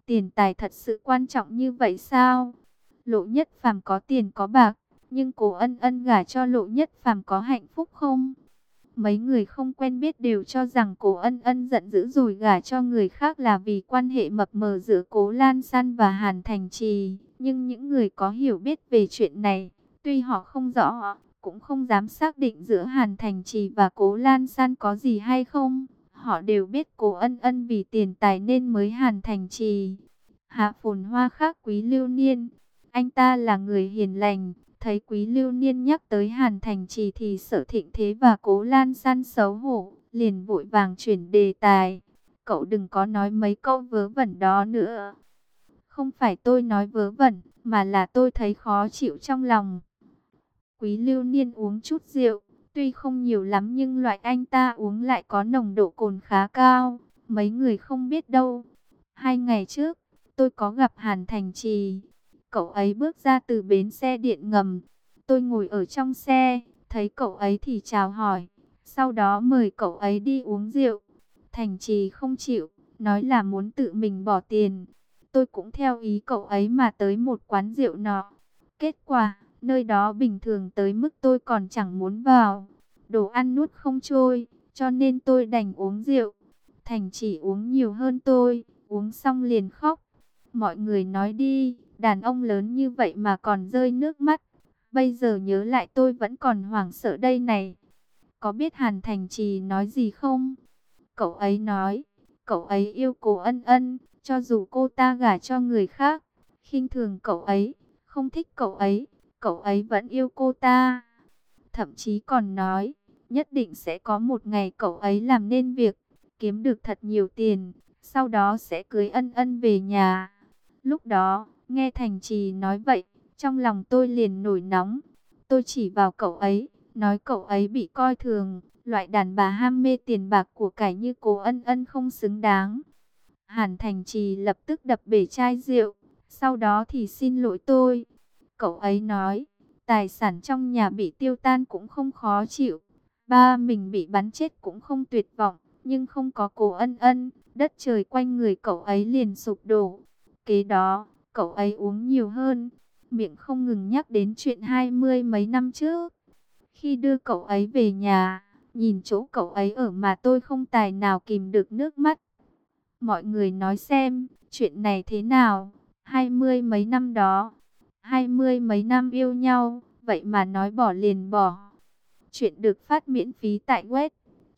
Tiền tài thật sự quan trọng như vậy sao? Lộ Nhất Phàm có tiền có bạc, nhưng Cố Ân Ân gả cho Lộ Nhất Phàm có hạnh phúc không? Mấy người không quen biết đều cho rằng Cố Ân Ân giận dữ rồi gả cho người khác là vì quan hệ mập mờ giữa Cố Lan San và Hàn Thành Trì. Nhưng những người có hiểu biết về chuyện này, tuy họ không rõ, cũng không dám xác định giữa Hàn Thành Trì và Cố Lan San có gì hay không. Họ đều biết Cố Ân Ân vì tiền tài nên mới Hàn Thành Trì. Hạ Phồn Hoa khác Quý Lưu Niên, anh ta là người hiền lành. Thấy Quý Lưu Niên nhắc tới Hàn Thành Trì thì Sở Thịnh Thế và Cố Lan San xấu hổ, liền vội vàng chuyển đề tài. Cậu đừng có nói mấy câu vớ vẩn đó nữa. Không phải tôi nói vớ vẩn, mà là tôi thấy khó chịu trong lòng. Quý Lưu Niên uống chút rượu, tuy không nhiều lắm nhưng loại anh ta uống lại có nồng độ cồn khá cao. Mấy người không biết đâu. Hai ngày trước, tôi có gặp Hàn Thành Trì. Cậu ấy bước ra từ bến xe điện ngầm. Tôi ngồi ở trong xe, thấy cậu ấy thì chào hỏi. Sau đó mời cậu ấy đi uống rượu. Thành Trì không chịu, nói là muốn tự mình bỏ tiền. Tôi cũng theo ý cậu ấy mà tới một quán rượu nọ. Kết quả, nơi đó bình thường tới mức tôi còn chẳng muốn vào. Đồ ăn nuốt không trôi, cho nên tôi đành uống rượu. Thành Trì uống nhiều hơn tôi, uống xong liền khóc. Mọi người nói đi, đàn ông lớn như vậy mà còn rơi nước mắt. Bây giờ nhớ lại tôi vẫn còn hoảng sợ đây này. Có biết Hàn Thành Trì nói gì không? Cậu ấy nói, cậu ấy yêu Cố Ân Ân, cho dù cô ta gả cho người khác, khinh thường cậu ấy, không thích cậu ấy, cậu ấy vẫn yêu cô ta. Thậm chí còn nói, nhất định sẽ có một ngày cậu ấy làm nên việc, kiếm được thật nhiều tiền, sau đó sẽ cưới Ân Ân về nhà. Lúc đó, nghe Thành Trì nói vậy, trong lòng tôi liền nổi nóng. Tôi chỉ vào cậu ấy, nói cậu ấy bị coi thường, loại đàn bà ham mê tiền bạc của cải như Cố Ân Ân không xứng đáng. Hàn Thành Trì lập tức đập bể chai rượu, sau đó thì xin lỗi tôi. Cậu ấy nói, tài sản trong nhà bị tiêu tan cũng không khó chịu, ba mình bị bắn chết cũng không tuyệt vọng, nhưng không có Cố Ân Ân, đất trời quanh người cậu ấy liền sụp đổ. Kế đó, cậu ấy uống nhiều hơn, miệng không ngừng nhắc đến chuyện hai mươi mấy năm trước. Khi đưa cậu ấy về nhà, nhìn chỗ cậu ấy ở mà tôi không tài nào kìm được nước mắt. Mọi người nói xem, chuyện này thế nào? Hai mươi mấy năm đó, hai mươi mấy năm yêu nhau, vậy mà nói bỏ liền bỏ. Chuyện được phát miễn phí tại web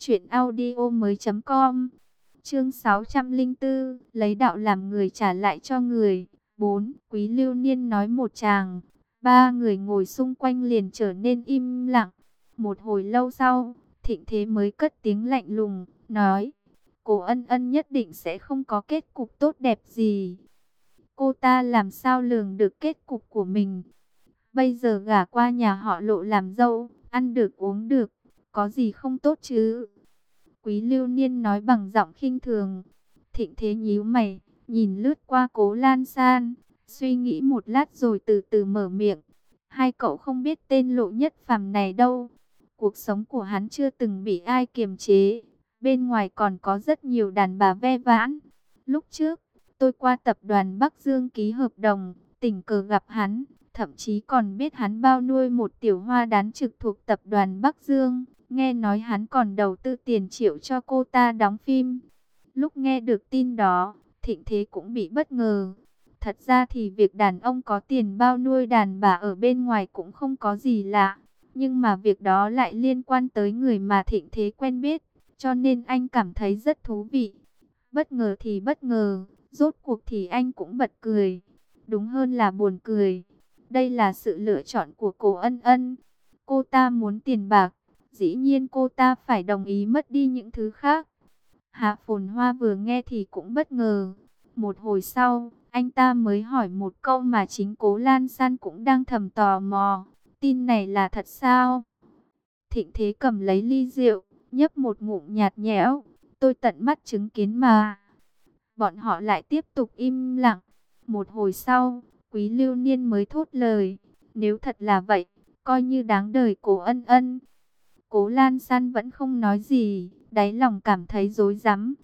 truyệnaudiomoi.com. Chương sáu trăm lẻ bốn, lấy đạo làm người trả lại cho người. bốn. Quý Lưu Niên nói một tràng, ba người ngồi xung quanh liền trở nên im lặng. Một hồi lâu sau, Thịnh Thế mới cất tiếng lạnh lùng, nói: Cố Ân Ân nhất định sẽ không có kết cục tốt đẹp gì. Cô ta làm sao lường được kết cục của mình? Bây giờ gả qua nhà họ Lộ làm dâu, ăn được uống được, có gì không tốt chứ? Quý Lưu Niên nói bằng giọng khinh thường. Thịnh Thế nhíu mày, nhìn lướt qua Cố Lan San, suy nghĩ một lát rồi từ từ mở miệng. Hai cậu không biết tên Lộ Nhất Phàm này đâu. Cuộc sống của hắn chưa từng bị ai kiềm chế. Bên ngoài còn có rất nhiều đàn bà ve vãn. Lúc trước, tôi qua tập đoàn Bắc Dương ký hợp đồng, tình cờ gặp hắn. Thậm chí còn biết hắn bao nuôi một tiểu hoa đán trực thuộc tập đoàn Bắc Dương. Nghe nói hắn còn đầu tư tiền triệu cho cô ta đóng phim. Lúc nghe được tin đó, Thịnh Thế cũng bị bất ngờ. Thật ra thì việc đàn ông có tiền bao nuôi đàn bà ở bên ngoài cũng không có gì lạ. Nhưng mà việc đó lại liên quan tới người mà Thịnh Thế quen biết. Cho nên anh cảm thấy rất thú vị. Bất ngờ thì bất ngờ, rốt cuộc thì anh cũng bật cười. Đúng hơn là buồn cười. Đây là sự lựa chọn của Cố Ân Ân. Cô ta muốn tiền bạc, dĩ nhiên cô ta phải đồng ý mất đi những thứ khác. Hạ Phồn Hoa vừa nghe thì cũng bất ngờ. Một hồi sau, anh ta mới hỏi một câu mà chính Cố Lan San cũng đang thầm tò mò. Tin này là thật sao? Thịnh Thế cầm lấy ly rượu, nhấp một ngụm nhạt nhẽo. Tôi tận mắt chứng kiến mà. Bọn họ lại tiếp tục im lặng. Một hồi sau, Quý Lưu Niên mới thốt lời. Nếu thật là vậy, coi như đáng đời Cố Ân Ân. Cố Lan San vẫn không nói gì, đáy lòng cảm thấy rối rắm.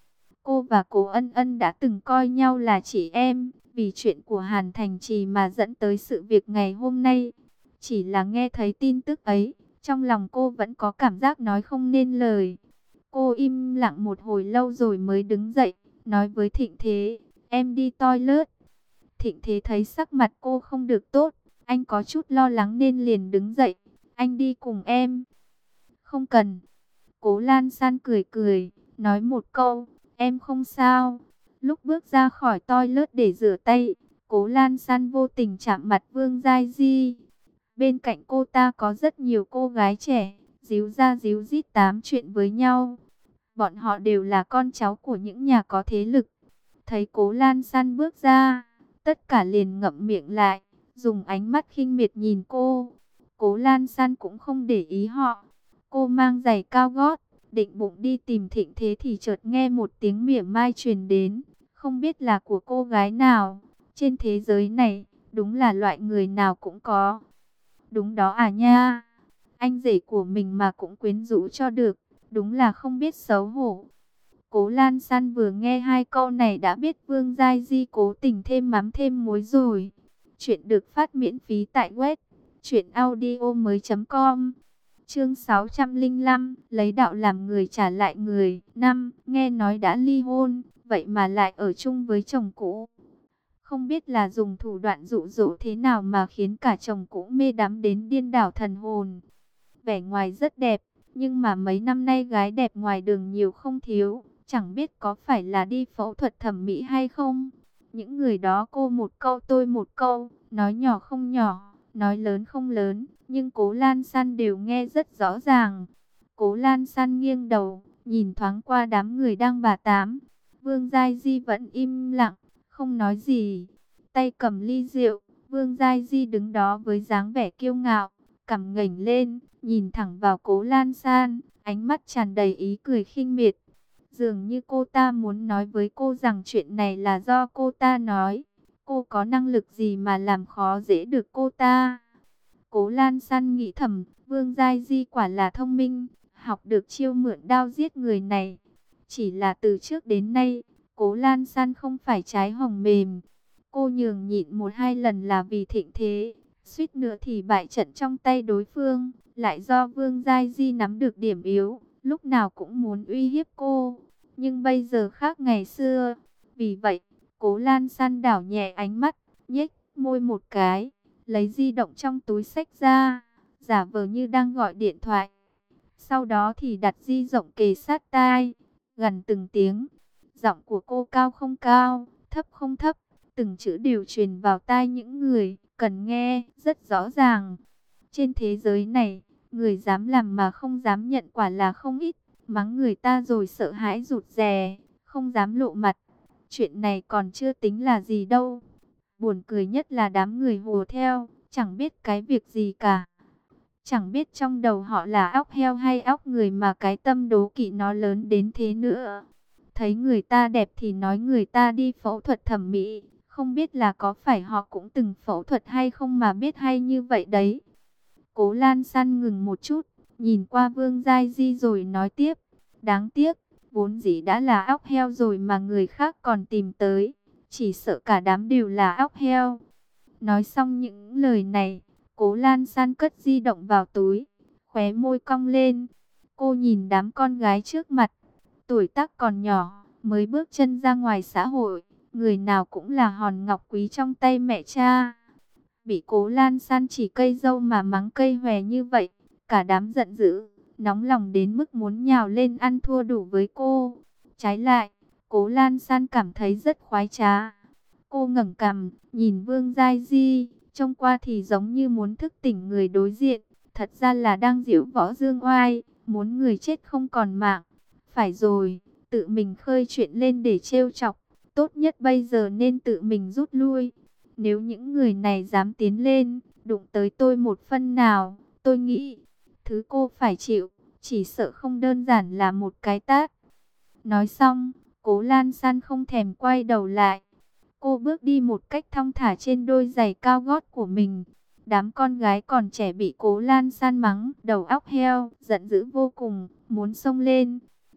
Cô và Cố Ân Ân đã từng coi nhau là chị em, vì chuyện của Hàn Thành Trì mà dẫn tới sự việc ngày hôm nay. Chỉ là nghe thấy tin tức ấy, trong lòng cô vẫn có cảm giác nói không nên lời. Cô im lặng một hồi lâu rồi mới đứng dậy, nói với Thịnh Thế, em đi toilet. Thịnh Thế thấy sắc mặt cô không được tốt, anh có chút lo lắng nên liền đứng dậy, anh đi cùng em. Không cần. Cố Lan San cười cười, nói một câu, em không sao. Lúc bước ra khỏi toilet để rửa tay, Cố Lan San vô tình chạm mặt Vương Giai Di. Bên cạnh cô ta có rất nhiều cô gái trẻ, díu ra díu dít tám chuyện với nhau. Bọn họ đều là con cháu của những nhà có thế lực. Thấy Cố Lan San bước ra, tất cả liền ngậm miệng lại, dùng ánh mắt khinh miệt nhìn cô. Cố Lan San cũng không để ý họ. Cô mang giày cao gót, định bụng đi tìm Thịnh Thế thì chợt nghe một tiếng mỉa mai truyền đến, không biết là của cô gái nào. Trên thế giới này, đúng là loại người nào cũng có. Đúng đó à nha, anh rể của mình mà cũng quyến rũ cho được, đúng là không biết xấu hổ. Cố Lan San vừa nghe hai câu này đã biết Vương Giai Di cố tình thêm mắm thêm muối rồi. Chuyện được phát miễn phí tại web truyện audio mới chấm com. Chương sáu trăm lẻ năm, lấy đạo làm người trả lại người. Năm, nghe nói đã ly hôn, vậy mà lại ở chung với chồng cũ. Không biết là dùng thủ đoạn dụ dỗ thế nào mà khiến cả chồng cũ mê đắm đến điên đảo thần hồn. Vẻ ngoài rất đẹp, nhưng mà mấy năm nay gái đẹp ngoài đường nhiều không thiếu. Chẳng biết có phải là đi phẫu thuật thẩm mỹ hay không. Những người đó cô một câu tôi một câu, nói nhỏ không nhỏ, nói lớn không lớn, nhưng Cố Lan San đều nghe rất rõ ràng. Cố Lan San nghiêng đầu, nhìn thoáng qua đám người đang bà tám. Vương Giai Di vẫn im lặng, không nói gì. Tay cầm ly rượu, Vương Giai Di đứng đó với dáng vẻ kiêu ngạo, cằm ngẩng lên, nhìn thẳng vào Cố Lan San, ánh mắt tràn đầy ý cười khinh miệt. Dường như cô ta muốn nói với cô rằng chuyện này là do cô ta nói. Cô có năng lực gì mà làm khó dễ được cô ta? Cố Lan San nghĩ thầm, Vương Giai Di quả là thông minh, học được chiêu mượn đao giết người này. Chỉ là từ trước đến nay, Cố Lan San không phải trái hồng mềm. Cô nhường nhịn một hai lần là vì Thịnh Thế, suýt nữa thì bại trận trong tay đối phương, lại do Vương Giai Di nắm được điểm yếu, lúc nào cũng muốn uy hiếp cô. Nhưng bây giờ khác ngày xưa. Vì vậy, Cố Lan San đảo nhẹ ánh mắt, nhếch môi một cái, lấy di động trong túi xách ra, giả vờ như đang gọi điện thoại. Sau đó thì đặt di động kề sát tai, gần từng tiếng. Giọng của cô cao không cao, thấp không thấp, từng chữ đều truyền vào tai những người cần nghe rất rõ ràng. Trên thế giới này, người dám làm mà không dám nhận quả là không ít. Mắng người ta rồi sợ hãi rụt rè, không dám lộ mặt. Chuyện này còn chưa tính là gì đâu. Buồn cười nhất là đám người hùa theo, chẳng biết cái việc gì cả. Chẳng biết trong đầu họ là óc heo hay óc người mà cái tâm đố kỵ nó lớn đến thế nữa. Thấy người ta đẹp thì nói người ta đi phẫu thuật thẩm mỹ. Không biết là có phải họ cũng từng phẫu thuật hay không mà biết hay như vậy đấy. Cố Lan San ngừng một chút, nhìn qua Vương Giai Di rồi nói tiếp. Đáng tiếc, vốn dĩ đã là óc heo rồi mà người khác còn tìm tới. Chỉ sợ cả đám đều là óc heo. Nói xong những lời này, Cố Lan San cất di động vào túi, khóe môi cong lên. Cô nhìn đám con gái trước mặt, tuổi tác còn nhỏ, mới bước chân ra ngoài xã hội. Người nào cũng là hòn ngọc quý trong tay mẹ cha. Bị Cố Lan San chỉ cây dâu mà mắng cây hòe như vậy, cả đám giận dữ, nóng lòng đến mức muốn nhào lên ăn thua đủ với cô. Trái lại, Cố Lan San cảm thấy rất khoái trá. Cô ngẩng cằm, nhìn Vương Giai Di, trông qua thì giống như muốn thức tỉnh người đối diện, thật ra là đang giễu võ dương oai, muốn người chết không còn mạng. Phải rồi, tự mình khơi chuyện lên để trêu chọc, tốt nhất bây giờ nên tự mình rút lui. Nếu những người này dám tiến lên, đụng tới tôi một phân nào, tôi nghĩ, thứ cô phải chịu, chỉ sợ không đơn giản là một cái tát. Nói xong, Cố Lan San không thèm quay đầu lại. Cô bước đi một cách thong thả trên đôi giày cao gót của mình. Đám con gái còn trẻ bị Cố Lan San mắng, đầu óc heo, giận dữ vô cùng, muốn xông lên.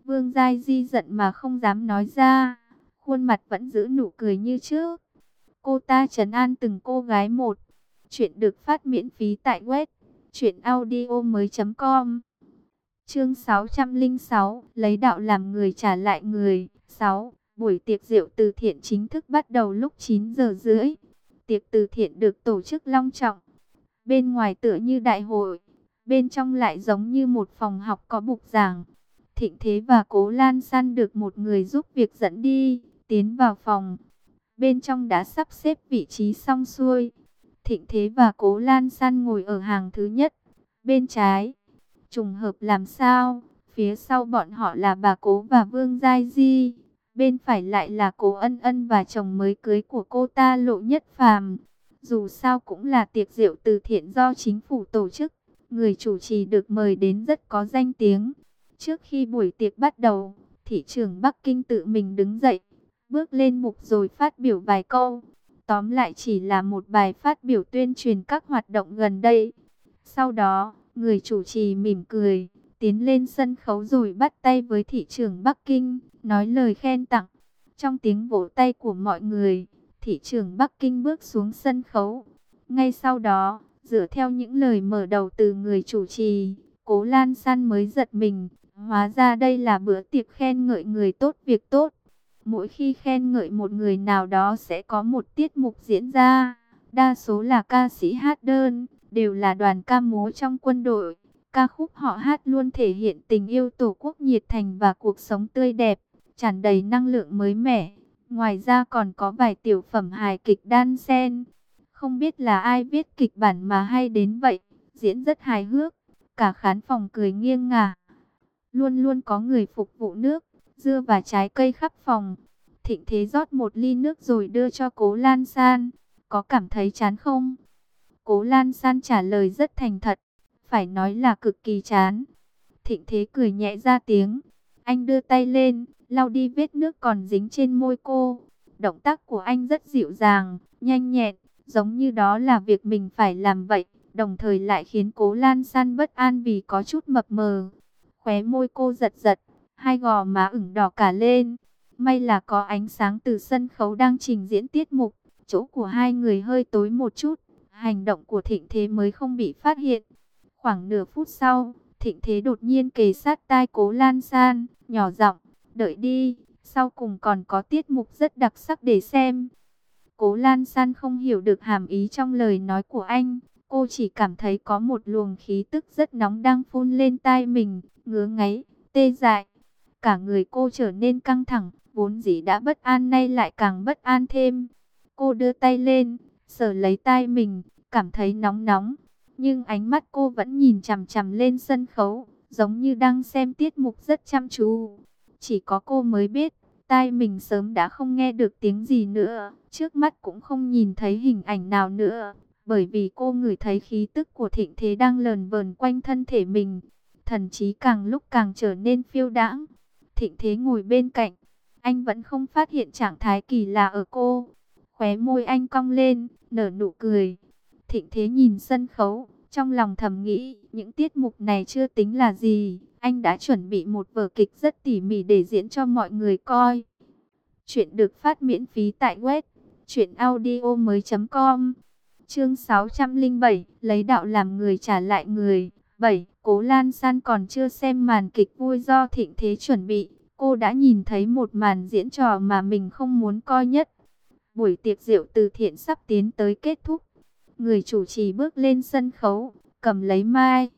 Vương Giai Di giận mà không dám nói ra, khuôn mặt vẫn giữ nụ cười như trước. Cô ta trấn an từng cô gái một. Chuyện được phát miễn phí tại web truyện audio mới chấm com. Chương sáu trăm lẻ sáu, lấy đạo làm người trả lại người. sáu. Buổi tiệc rượu từ thiện chính thức bắt đầu lúc chín giờ rưỡi. Tiệc từ thiện được tổ chức long trọng. Bên ngoài tựa như đại hội, bên trong lại giống như một phòng học có bục giảng. Thịnh Thế và Cố Lan San được một người giúp việc dẫn đi, tiến vào phòng. Bên trong đã sắp xếp vị trí xong xuôi. Thịnh Thế và Cố Lan San ngồi ở hàng thứ nhất, bên trái. Trùng hợp làm sao, phía sau bọn họ là bà Cố và Vương Giai Di. Bên phải lại là Cố Ân Ân và chồng mới cưới của cô ta Lộ Nhất Phàm. Dù sao cũng là tiệc rượu từ thiện do chính phủ tổ chức. Người chủ trì được mời đến rất có danh tiếng. Trước khi buổi tiệc bắt đầu, thị trưởng Bắc Kinh tự mình đứng dậy, bước lên mục rồi phát biểu vài câu. Tóm lại chỉ là một bài phát biểu tuyên truyền các hoạt động gần đây. Sau đó, người chủ trì mỉm cười, tiến lên sân khấu rồi bắt tay với thị trưởng Bắc Kinh, nói lời khen tặng. Trong tiếng vỗ tay của mọi người, thị trưởng Bắc Kinh bước xuống sân khấu. Ngay sau đó, dựa theo những lời mở đầu từ người chủ trì, Cố Lan San mới giật mình. Hóa ra đây là bữa tiệc khen ngợi người tốt việc tốt. Mỗi khi khen ngợi một người nào đó sẽ có một tiết mục diễn ra. Đa số là ca sĩ hát đơn, đều là đoàn ca múa trong quân đội. Ca khúc họ hát luôn thể hiện tình yêu tổ quốc nhiệt thành và cuộc sống tươi đẹp, tràn đầy năng lượng mới mẻ. Ngoài ra còn có vài tiểu phẩm hài kịch đan xen. Không biết là ai viết kịch bản mà hay đến vậy, diễn rất hài hước. Cả khán phòng cười nghiêng ngả. Luôn luôn có người phục vụ nước, dưa và trái cây khắp phòng. Thịnh Thế rót một ly nước rồi đưa cho Cố Lan San. Có cảm thấy chán không? Cố Lan San trả lời rất thành thật. Phải nói là cực kỳ chán. Thịnh Thế cười nhẹ ra tiếng. Anh đưa tay lên, lau đi vết nước còn dính trên môi cô. Động tác của anh rất dịu dàng, nhanh nhẹn, giống như đó là việc mình phải làm vậy. Đồng thời lại khiến Cố Lan San bất an vì có chút mập mờ. Khóe môi cô giật giật, hai gò má ửng đỏ cả lên. May là có ánh sáng từ sân khấu đang trình diễn tiết mục, chỗ của hai người hơi tối một chút, hành động của Thịnh Thế mới không bị phát hiện. Khoảng nửa phút sau, Thịnh Thế đột nhiên kề sát tai Cố Lan San, nhỏ giọng, đợi đi, sau cùng còn có tiết mục rất đặc sắc để xem. Cố Lan San không hiểu được hàm ý trong lời nói của anh, cô chỉ cảm thấy có một luồng khí tức rất nóng đang phun lên tai mình, ngứa ngáy, tê dại. Cả người cô trở nên căng thẳng, vốn dĩ đã bất an nay lại càng bất an thêm. Cô đưa tay lên, sờ lấy tai mình, cảm thấy nóng nóng. Nhưng ánh mắt cô vẫn nhìn chằm chằm lên sân khấu, giống như đang xem tiết mục rất chăm chú. Chỉ có cô mới biết, tai mình sớm đã không nghe được tiếng gì nữa, trước mắt cũng không nhìn thấy hình ảnh nào nữa. Bởi vì cô ngửi thấy khí tức của Thịnh Thế đang lờn vờn quanh thân thể mình. Thần trí càng lúc càng trở nên phiêu đãng. Thịnh Thế ngồi bên cạnh, anh vẫn không phát hiện trạng thái kỳ lạ ở cô. Khóe môi anh cong lên, nở nụ cười. Thịnh Thế nhìn sân khấu, trong lòng thầm nghĩ, những tiết mục này chưa tính là gì. Anh đã chuẩn bị một vở kịch rất tỉ mỉ để diễn cho mọi người coi. Chuyện được phát miễn phí tại web truyện audio mới chấm com. Chương sáu trăm lẻ bảy, lấy đạo làm người trả lại người. bảy. Cố Lan San còn chưa xem màn kịch vui do Thịnh Thế chuẩn bị, cô đã nhìn thấy một màn diễn trò mà mình không muốn coi nhất. Buổi tiệc rượu từ thiện sắp tiến tới kết thúc. Người chủ trì bước lên sân khấu, cầm lấy mic.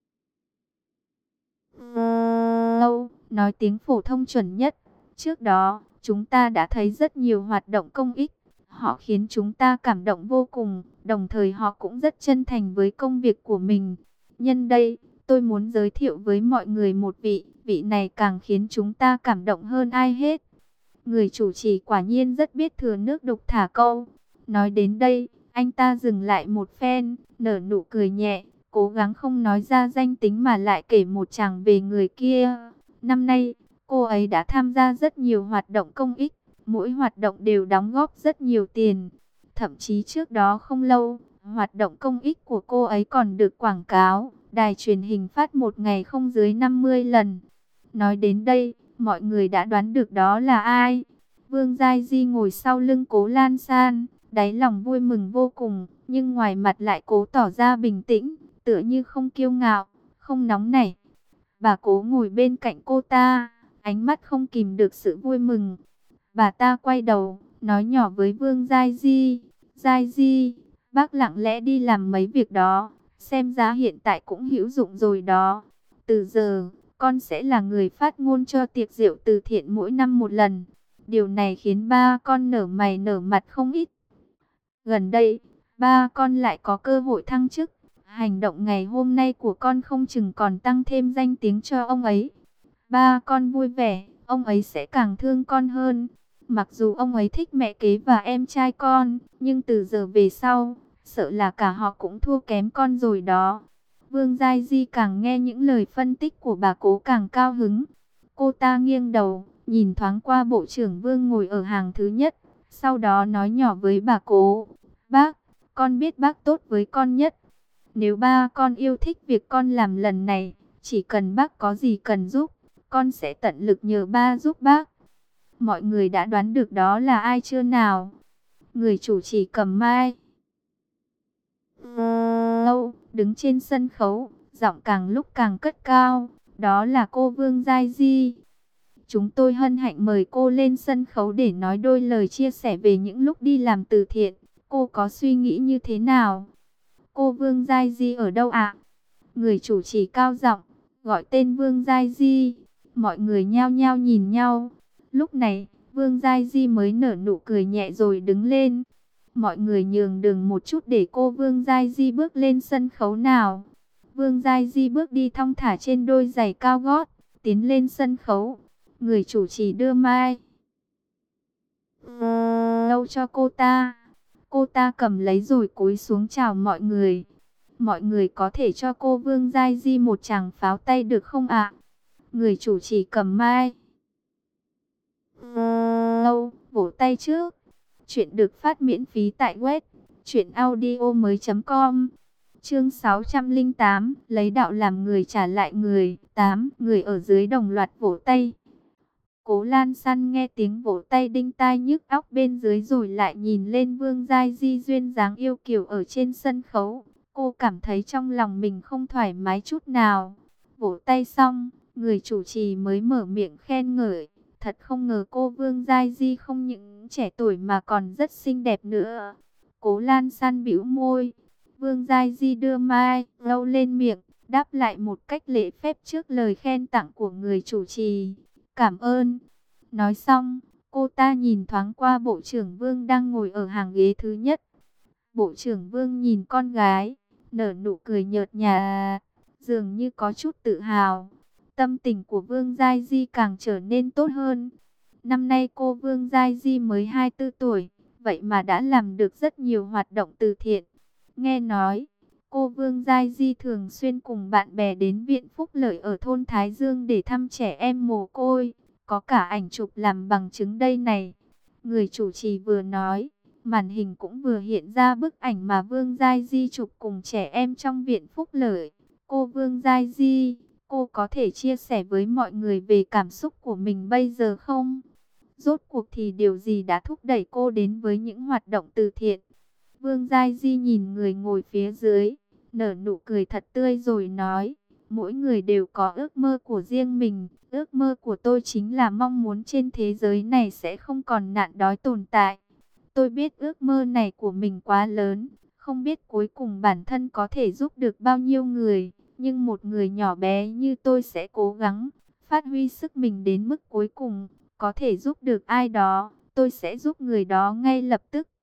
Lâu, nói tiếng phổ thông chuẩn nhất. Trước đó, chúng ta đã thấy rất nhiều hoạt động công ích. Họ khiến chúng ta cảm động vô cùng, đồng thời họ cũng rất chân thành với công việc của mình. Nhân đây, tôi muốn giới thiệu với mọi người một vị, vị này càng khiến chúng ta cảm động hơn ai hết. Người chủ trì quả nhiên rất biết thừa nước đục thả câu. Nói đến đây, anh ta dừng lại một phen, nở nụ cười nhẹ, cố gắng không nói ra danh tính mà lại kể một chàng về người kia. Năm nay, cô ấy đã tham gia rất nhiều hoạt động công ích, mỗi hoạt động đều đóng góp rất nhiều tiền. Thậm chí trước đó không lâu, hoạt động công ích của cô ấy còn được quảng cáo, đài truyền hình phát một ngày không dưới năm mươi lần. Nói đến đây, Mọi người đã đoán được đó là ai. Vương Giai Di ngồi sau lưng Cố Lan San, đáy lòng vui mừng vô cùng, nhưng ngoài mặt lại cố tỏ ra bình tĩnh, tựa như không kiêu ngạo, không nóng nảy. Bà Cố ngồi bên cạnh cô ta, ánh mắt không kìm được sự vui mừng. Bà ta quay đầu, nói nhỏ với Vương Giai Di, Giai Di, bác lặng lẽ đi làm mấy việc đó, xem ra hiện tại cũng hữu dụng rồi đó. Từ giờ, con sẽ là người phát ngôn cho tiệc rượu từ thiện mỗi năm một lần. Điều này khiến ba con nở mày nở mặt không ít. Gần đây, ba con lại có cơ hội thăng chức. Hành động ngày hôm nay của con không chừng còn tăng thêm danh tiếng cho ông ấy. Ba con vui vẻ, ông ấy sẽ càng thương con hơn. Mặc dù ông ấy thích mẹ kế và em trai con, nhưng từ giờ về sau, sợ là cả họ cũng thua kém con rồi đó. Vương Giai Di càng nghe những lời phân tích của bà Cố càng cao hứng. Cô ta nghiêng đầu, nhìn thoáng qua Bộ trưởng Vương ngồi ở hàng thứ nhất, sau đó nói nhỏ với bà Cố, bác, con biết bác tốt với con nhất. Nếu ba con yêu thích việc con làm lần này, chỉ cần bác có gì cần giúp, con sẽ tận lực nhờ ba giúp bác. Mọi người đã đoán được đó là ai chưa nào? Người chủ trì cầm mai lâu đứng trên sân khấu, giọng càng lúc càng cất cao, đó là cô Vương Giai Di. Chúng tôi hân hạnh mời cô lên sân khấu để nói đôi lời chia sẻ về những lúc đi làm từ thiện. Cô có suy nghĩ như thế nào? Cô Vương Giai Di ở đâu ạ? Người chủ trì cao giọng gọi tên Vương Giai Di. Mọi người nhao nhao nhìn nhau. Lúc này, Vương Giai Di mới nở nụ cười nhẹ rồi đứng lên. Mọi người nhường đường một chút để cô Vương Giai Di bước lên sân khấu nào. Vương Giai Di bước đi thong thả trên đôi giày cao gót, tiến lên sân khấu. Người chủ trì đưa mai lâu cho cô ta. Cô ta cầm lấy rồi cúi xuống chào mọi người. Mọi người có thể cho cô Vương Giai Di một tràng pháo tay được không ạ? Người chủ trì cầm mai lâu vỗ tay trước. Chuyện được phát miễn phí tại web truyện audio mới chấm com. Chương sáu trăm lẻ tám, lấy đạo làm người trả lại người. Tám người ở dưới đồng loạt vỗ tay. Cố Lan San nghe tiếng vỗ tay đinh tai nhức óc bên dưới rồi lại nhìn lên Vương Giai Di duyên dáng yêu kiều ở trên sân khấu. Cô cảm thấy trong lòng mình không thoải mái chút nào. Vỗ tay xong, người chủ trì mới mở miệng khen ngợi. Thật không ngờ cô Vương Giai Di không những trẻ tuổi mà còn rất xinh đẹp nữa. Cố Lan San bĩu môi. Vương Giai Di đưa mai lâu lên miệng, đáp lại một cách lễ phép trước lời khen tặng của người chủ trì. Cảm ơn. Nói xong, cô ta nhìn thoáng qua Bộ trưởng Vương đang ngồi ở hàng ghế thứ nhất. Bộ trưởng Vương nhìn con gái, nở nụ cười nhợt nhạt, dường như có chút tự hào. Tâm tình của Vương Giai Di càng trở nên tốt hơn. Năm nay cô Vương Giai Di mới hai mươi tư tuổi, vậy mà đã làm được rất nhiều hoạt động từ thiện. Nghe nói, cô Vương Giai Di thường xuyên cùng bạn bè đến viện phúc lợi ở thôn Thái Dương để thăm trẻ em mồ côi. Có cả ảnh chụp làm bằng chứng đây này. Người chủ trì vừa nói, màn hình cũng vừa hiện ra bức ảnh mà Vương Giai Di chụp cùng trẻ em trong viện phúc lợi. Cô Vương Giai Di, cô có thể chia sẻ với mọi người về cảm xúc của mình bây giờ không? Rốt cuộc thì điều gì đã thúc đẩy cô đến với những hoạt động từ thiện? Vương Giai Di nhìn người ngồi phía dưới, nở nụ cười thật tươi rồi nói, mỗi người đều có ước mơ của riêng mình. Ước mơ của tôi chính là mong muốn trên thế giới này sẽ không còn nạn đói tồn tại. Tôi biết ước mơ này của mình quá lớn, không biết cuối cùng bản thân có thể giúp được bao nhiêu người. Nhưng một người nhỏ bé như tôi sẽ cố gắng, phát huy sức mình đến mức cuối cùng. Có thể giúp được ai đó, tôi sẽ giúp người đó ngay lập tức.